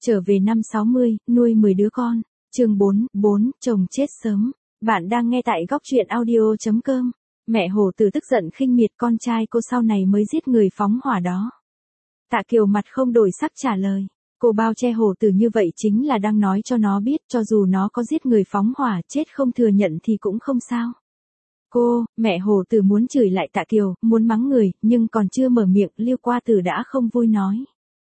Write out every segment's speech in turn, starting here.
Trở về năm 60, nuôi 10 đứa con. Chương 4, chồng chết sớm. Bạn đang nghe tại góc truyện audio.com. Mẹ hổ tử tức giận khinh miệt con trai cô sau này mới giết người phóng hỏa đó. Tạ Kiều mặt không đổi sắc trả lời. Cô bao che hổ tử như vậy chính là đang nói cho nó biết cho dù nó có giết người phóng hỏa chết không thừa nhận thì cũng không sao. Mẹ hổ tử muốn chửi lại Tạ Kiều, muốn mắng người, nhưng còn chưa mở miệng, Liêu Qua Tử đã không vui nói.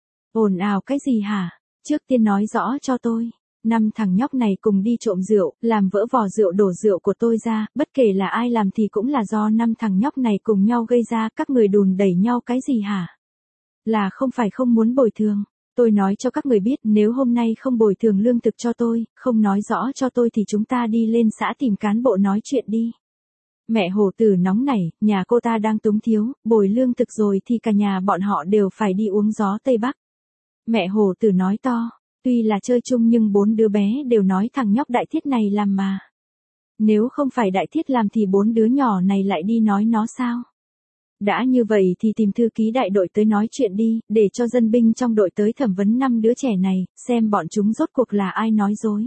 Ồn ào cái gì hả? Trước tiên nói rõ cho tôi. 5 thằng nhóc này cùng đi trộm rượu, làm vỡ vò rượu đổ rượu của tôi ra, bất kể là ai làm thì cũng là do 5 thằng nhóc này cùng nhau gây ra, các người đùn đẩy nhau cái gì hả? Là không phải không muốn bồi thường. Tôi nói cho các người biết nếu hôm nay không bồi thường lương thực cho tôi, không nói rõ cho tôi thì chúng ta đi lên xã tìm cán bộ nói chuyện đi. Mẹ hổ tử nóng nảy, nhà cô ta đang túng thiếu, bồi lương thực rồi thì cả nhà bọn họ đều phải đi uống gió Tây Bắc. Mẹ hổ tử nói to, tuy là chơi chung nhưng 4 đứa bé đều nói thằng nhóc Đại Thiết này làm mà. Nếu không phải Đại Thiết làm thì 4 đứa nhỏ này lại đi nói nó sao? Đã như vậy thì tìm thư ký đại đội tới nói chuyện đi, để cho dân binh trong đội tới thẩm vấn 5 đứa trẻ này, xem bọn chúng rốt cuộc là ai nói dối.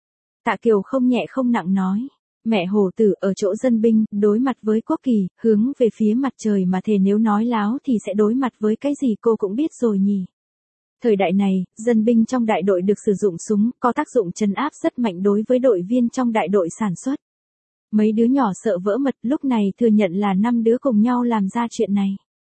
Tạ Kiều không nhẹ không nặng nói. Mẹ hổ tử ở chỗ dân binh, đối mặt với quốc kỳ, hướng về phía mặt trời mà thề nếu nói láo thì sẽ đối mặt với cái gì cô cũng biết rồi nhỉ. Thời đại này, dân binh trong đại đội được sử dụng súng, có tác dụng trấn áp rất mạnh đối với đội viên trong đại đội sản xuất. Mấy đứa nhỏ sợ vỡ mật lúc này thừa nhận là 5 đứa cùng nhau làm ra chuyện này.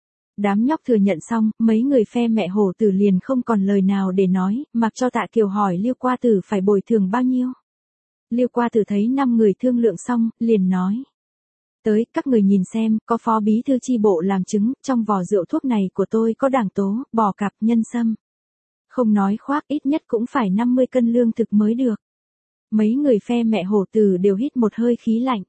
Đám nhóc thừa nhận xong, mấy người phe mẹ hổ tử liền không còn lời nào để nói, mặc cho Tạ Kiều hỏi Liêu Qua Tử phải bồi thường bao nhiêu. Liêu Qua Tử thấy 5 người thương lượng xong, liền nói. Tới, các người nhìn xem, có phó bí thư chi bộ làm chứng, trong vò rượu thuốc này của tôi có đảng tố, bò cạp, nhân sâm. Không nói khoác ít nhất cũng phải 50 cân lương thực mới được. Mấy người phe mẹ hổ tử đều hít một hơi khí lạnh.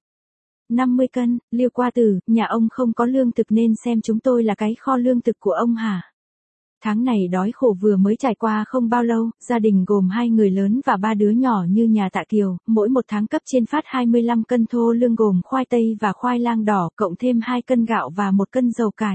50 cân, Liêu Qua Tử, nhà ông không có lương thực nên xem chúng tôi là cái kho lương thực của ông hả? Tháng này đói khổ vừa mới trải qua không bao lâu, gia đình gồm 2 người lớn và 3 đứa nhỏ như nhà Tạ Kiều, mỗi một tháng cấp trên phát 25 cân thô lương gồm khoai tây và khoai lang đỏ, cộng thêm 2 cân gạo và 1 cân dầu cải.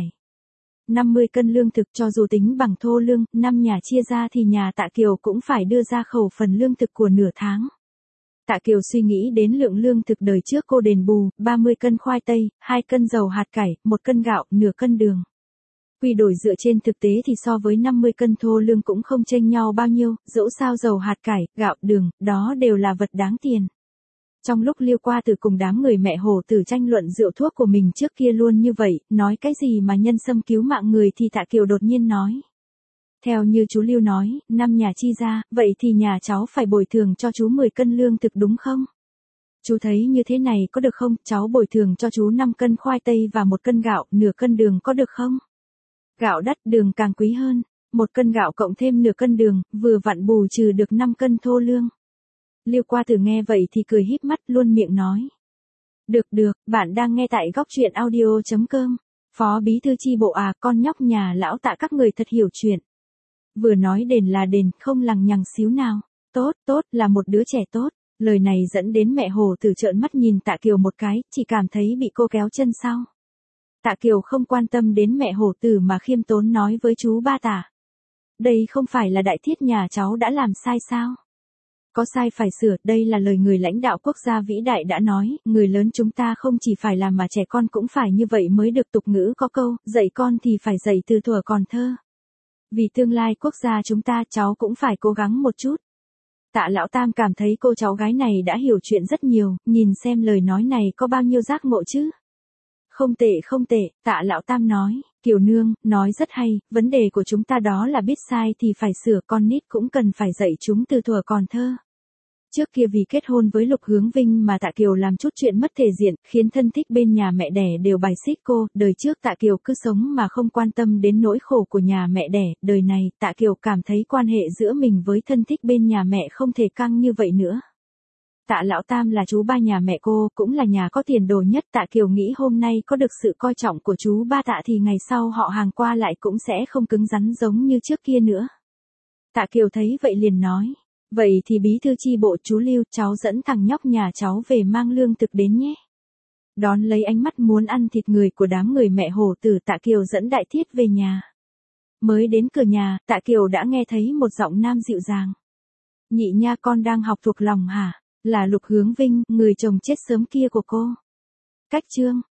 50 cân lương thực cho dù tính bằng thô lương, 5 nhà chia ra thì nhà Tạ Kiều cũng phải đưa ra khẩu phần lương thực của nửa tháng. Tạ Kiều suy nghĩ đến lượng lương thực đời trước cô đền bù, 30 cân khoai tây, 2 cân dầu hạt cải, 1 cân gạo, nửa cân đường. Quy đổi dựa trên thực tế thì so với 50 cân thô lương cũng không chênh nhau bao nhiêu, dẫu sao dầu hạt cải, gạo, đường, đó đều là vật đáng tiền. Trong lúc Liêu Qua Tử cùng đám người mẹ hổ tử tranh luận rượu thuốc của mình trước kia luôn như vậy, nói cái gì mà nhân sâm cứu mạng người thì Tạ Kiều đột nhiên nói. Theo như chú Liêu nói, 5 nhà chi ra, vậy thì nhà cháu phải bồi thường cho chú 10 cân lương thực đúng không? Chú thấy như thế này có được không? Cháu bồi thường cho chú 5 cân khoai tây và 1 cân gạo, nửa cân đường có được không? Gạo đắt, đường càng quý hơn. 1 cân gạo cộng thêm nửa cân đường, vừa vặn bù trừ được 5 cân thô lương. Liêu Qua Tử nghe vậy thì cười híp mắt luôn miệng nói. Được, bạn đang nghe tại góc truyện audio.com. Phó bí thư chi bộ à, con nhóc nhà lão Tạ các người thật hiểu chuyện. Vừa nói đền là đền, không lằng nhằng xíu nào. Tốt, là một đứa trẻ tốt. Lời này dẫn đến mẹ hổ tử trợn mắt nhìn Tạ Kiều một cái, chỉ cảm thấy bị cô kéo chân sau. Tạ Kiều không quan tâm đến mẹ hổ tử mà khiêm tốn nói với chú ba Tạ. Đây không phải là Đại Thiết nhà cháu đã làm sai sao? Có sai phải sửa, đây là lời người lãnh đạo quốc gia vĩ đại đã nói, người lớn chúng ta không chỉ phải làm mà trẻ con cũng phải như vậy mới được, tục ngữ có câu, dạy con thì phải dạy từ thuở còn thơ. Vì tương lai quốc gia chúng ta cháu cũng phải cố gắng một chút. Tạ Lão Tam cảm thấy cô cháu gái này đã hiểu chuyện rất nhiều, nhìn xem lời nói này có bao nhiêu giác ngộ chứ. Không tệ, Tạ Lão Tam nói, Kiều nương, nói rất hay, vấn đề của chúng ta đó là biết sai thì phải sửa, con nít cũng cần phải dạy chúng từ thuở còn thơ. Trước kia vì kết hôn với Lục Hướng Vinh mà Tạ Kiều làm chút chuyện mất thể diện, khiến thân thích bên nhà mẹ đẻ đều bài xích cô, đời trước Tạ Kiều cứ sống mà không quan tâm đến nỗi khổ của nhà mẹ đẻ, đời này Tạ Kiều cảm thấy quan hệ giữa mình với thân thích bên nhà mẹ không thể căng như vậy nữa. Tạ Lão Tam là chú ba nhà mẹ cô, cũng là nhà có tiền đồ nhất. Tạ Kiều nghĩ hôm nay có được sự coi trọng của chú ba Tạ thì ngày sau họ hàng qua lại cũng sẽ không cứng rắn giống như trước kia nữa. Tạ Kiều thấy vậy liền nói, vậy thì bí thư chi bộ chú Lưu, cháu dẫn thằng nhóc nhà cháu về mang lương thực đến nhé. Đón lấy ánh mắt muốn ăn thịt người của đám người mẹ hổ tử, Tạ Kiều dẫn Đại Thiết về nhà. Mới đến cửa nhà, Tạ Kiều đã nghe thấy một giọng nam dịu dàng. Nhị nha, con đang học thuộc lòng hả? Là Lục Hướng Vinh, người chồng chết sớm kia của cô. Cách chương